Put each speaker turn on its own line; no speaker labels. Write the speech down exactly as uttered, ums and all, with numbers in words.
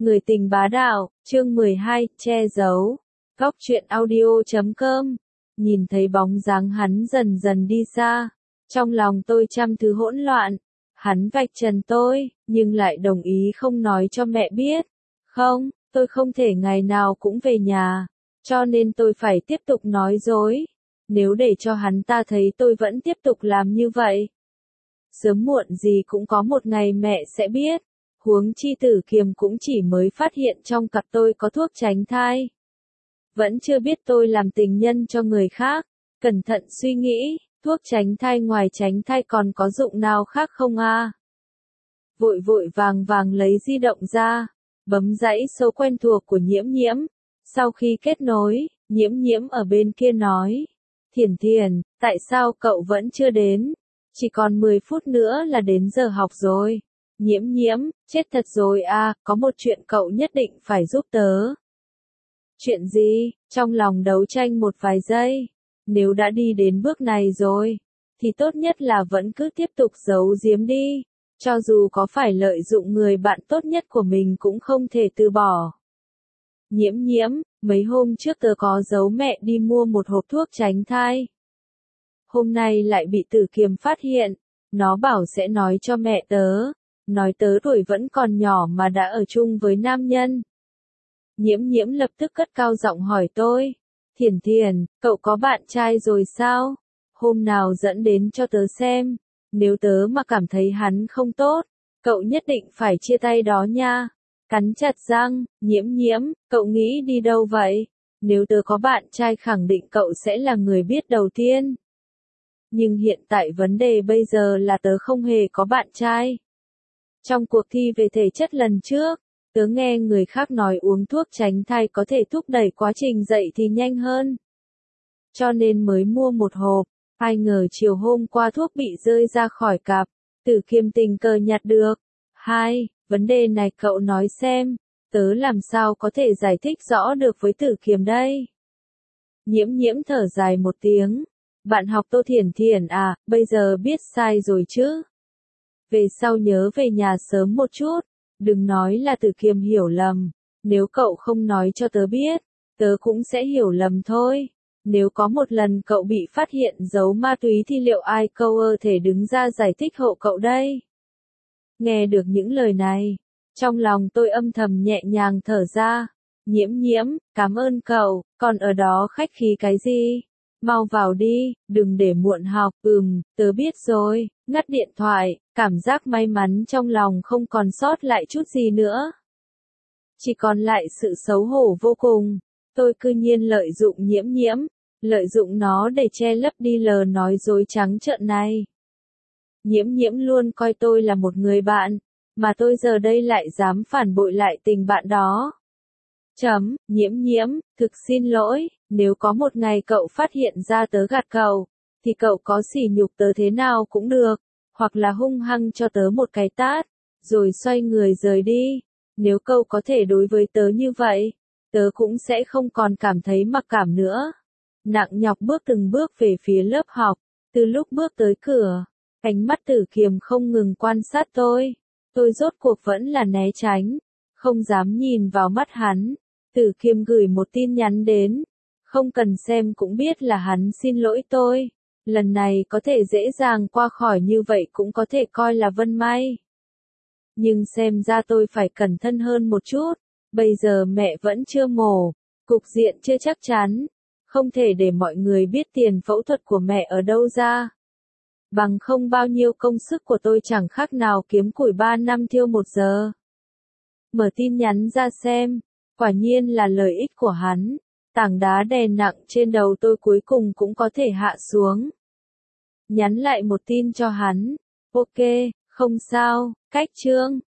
Người tình bá đạo, chương mười hai, che giấu. Góc truyện audio chấm com. Nhìn thấy bóng dáng hắn dần dần đi xa. Trong lòng tôi trăm thứ hỗn loạn. Hắn vạch trần tôi, nhưng lại đồng ý không nói cho mẹ biết. Không, tôi không thể ngày nào cũng về nhà. Cho nên tôi phải tiếp tục nói dối. Nếu để cho hắn ta thấy tôi vẫn tiếp tục làm như vậy. Sớm muộn gì cũng có một ngày mẹ sẽ biết. Huống chi Tử Kiềm cũng chỉ mới phát hiện trong cặp tôi có thuốc tránh thai. Vẫn chưa biết tôi làm tình nhân cho người khác. Cẩn thận suy nghĩ, thuốc tránh thai ngoài tránh thai còn có dụng nào khác không à? Vội vội vàng vàng lấy di động ra, bấm dãy số quen thuộc của Nhiễm Nhiễm. Sau khi kết nối, Nhiễm Nhiễm ở bên kia nói. Thiển Thiển, tại sao cậu vẫn chưa đến? Chỉ còn mười phút nữa là đến giờ học rồi. Nhiễm Nhiễm, chết thật rồi à, có một chuyện cậu nhất định phải giúp tớ. Chuyện gì? Trong lòng đấu tranh một vài giây. Nếu đã đi đến bước này rồi, thì tốt nhất là vẫn cứ tiếp tục giấu giếm đi. Cho dù có phải lợi dụng người bạn tốt nhất của mình cũng không thể từ bỏ. Nhiễm Nhiễm, mấy hôm trước tớ có giấu mẹ đi mua một hộp thuốc tránh thai. Hôm nay lại bị Tử Kiềm phát hiện. Nó bảo sẽ nói cho mẹ tớ. Nói tớ tuổi vẫn còn nhỏ mà đã ở chung với nam nhân. Nhiễm Nhiễm lập tức cất cao giọng hỏi tôi. Thiển Thiển, cậu có bạn trai rồi sao? Hôm nào dẫn đến cho tớ xem. Nếu tớ mà cảm thấy hắn không tốt, cậu nhất định phải chia tay đó nha. Cắn chặt răng, Nhiễm Nhiễm, cậu nghĩ đi đâu vậy? Nếu tớ có bạn trai khẳng định cậu sẽ là người biết đầu tiên. Nhưng hiện tại vấn đề bây giờ là tớ không hề có bạn trai. Trong cuộc thi về thể chất lần trước, tớ nghe người khác nói uống thuốc tránh thai có thể thúc đẩy quá trình dậy thì nhanh hơn. Cho nên mới mua một hộp, ai ngờ chiều hôm qua thuốc bị rơi ra khỏi cặp, Tử Kiềm tình cờ nhặt được. Hai, vấn đề này cậu nói xem, tớ làm sao có thể giải thích rõ được với Tử Kiềm đây? Nhiễm Nhiễm thở dài một tiếng. Bạn học Tô Thiển Thiển à, bây giờ biết sai rồi chứ? Về sau nhớ về nhà sớm một chút, đừng nói là Tử Kiềm hiểu lầm, nếu cậu không nói cho tớ biết, tớ cũng sẽ hiểu lầm thôi. Nếu có một lần cậu bị phát hiện giấu ma túy thì liệu ai câu ơ thể đứng ra giải thích hộ cậu đây? Nghe được những lời này, trong lòng tôi âm thầm nhẹ nhàng thở ra. Nhiễm Nhiễm, cảm ơn cậu, còn ở đó khách khí cái gì? Mau vào đi, đừng để muộn học. Ừm, tớ biết rồi. Ngắt điện thoại, cảm giác may mắn trong lòng không còn sót lại chút gì nữa. Chỉ còn lại sự xấu hổ vô cùng. Tôi cư nhiên lợi dụng Nhiễm Nhiễm, lợi dụng nó để che lấp đi lờ nói dối trắng trợn này. Nhiễm Nhiễm luôn coi tôi là một người bạn, mà tôi giờ đây lại dám phản bội lại tình bạn đó. Chấm, Nhiễm Nhiễm, thực xin lỗi, nếu có một ngày cậu phát hiện ra tớ gạt cậu, thì cậu có sỉ nhục tớ thế nào cũng được, hoặc là hung hăng cho tớ một cái tát, rồi xoay người rời đi. Nếu cậu có thể đối với tớ như vậy, tớ cũng sẽ không còn cảm thấy mặc cảm nữa. Nặng nhọc bước từng bước về phía lớp học, từ lúc bước tới cửa, ánh mắt Tử Kiềm không ngừng quan sát tôi. Tôi rốt cuộc vẫn là né tránh, không dám nhìn vào mắt hắn. Tử Kiềm gửi một tin nhắn đến, không cần xem cũng biết là hắn xin lỗi tôi. Lần này có thể dễ dàng qua khỏi như vậy cũng có thể coi là vân may. Nhưng xem ra tôi phải cẩn thận hơn một chút, bây giờ mẹ vẫn chưa mổ, cục diện chưa chắc chắn, không thể để mọi người biết tiền phẫu thuật của mẹ ở đâu ra. Bằng không bao nhiêu công sức của tôi chẳng khác nào kiếm củi ba năm thiêu một giờ. Mở tin nhắn ra xem, quả nhiên là lời ích của hắn, tảng đá đè nặng trên đầu tôi cuối cùng cũng có thể hạ xuống. Nhắn lại một tin cho hắn, ok, không sao, cách chương.